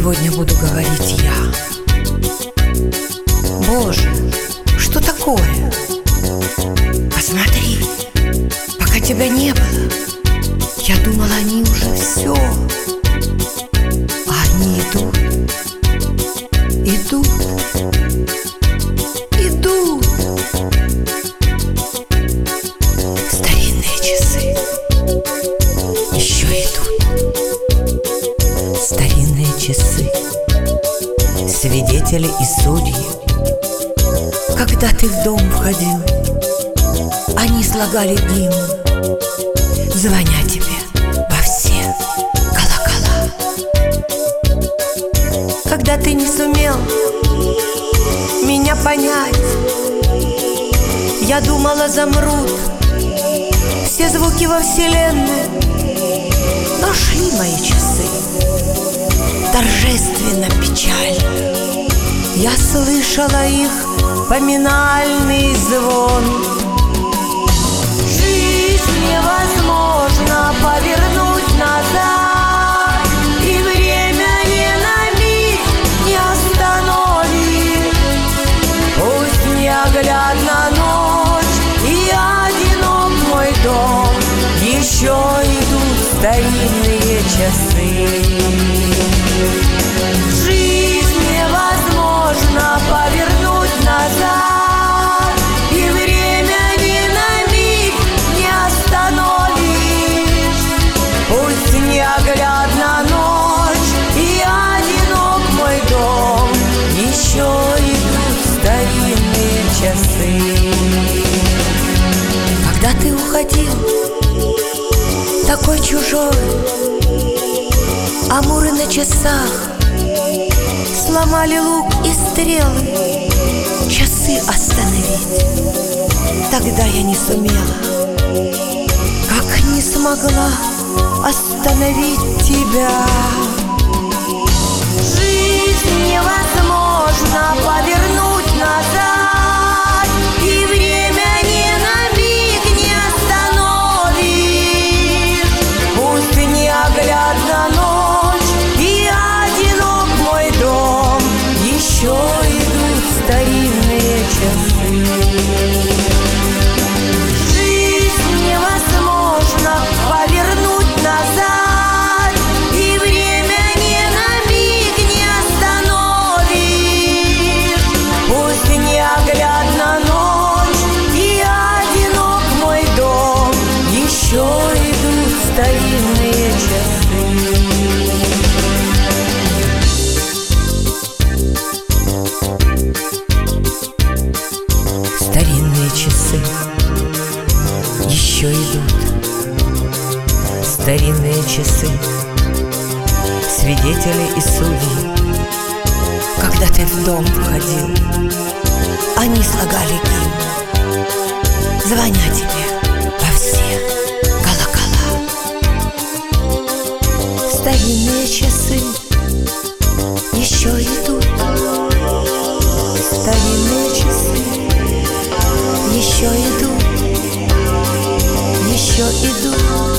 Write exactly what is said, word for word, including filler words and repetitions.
сегодня буду говорить я. Боже, что такое? Посмотри, пока тебя не было, я думала, они уже все. А они идут, идут, идут. Старинные часы еще идут. Старинные часы, свидетели и судьи. Когда ты в дом входил, они слагали гимн, звоня тебе во все колокола. Когда ты не сумел меня понять, я думала, замрут все звуки во вселенной. Но шли мои часы торжественно, печально. Я слышала их поминальный звон. Жизнь невозможно повернуть назад, и время ни на миг не остановит. Пусть неоглядна ночь и одинок мой дом, еще идут старинные часы. Жизнь невозможно повернуть назад, и время ни на миг не остановишь. Пусть неоглядна ночь и одинок мой дом, еще идут старинные часы. Когда ты уходил, такой чужой, амуры на часах сломали лук и стрелы. Часы остановить тогда я не сумела, как не смогла остановить тебя. Жизнь невозможно повернуть назад, и время ни на миг не остановишь. Пусть неоглядна ночь и одинок мой дом, еще идут старинные часы. Жизнь невозможно повернуть назад, и время ни на миг не остановишь. Пусть неоглядна ночь и одинок мой дом, еще идут старинные часы. Старинные часы еще идут. Старинные часы, свидетели и судьи. Когда ты в дом входил, они слагали гимн, звоня тебе во все колокола. Старинные часы еще идут. Старинные часы еще идут, еще идут.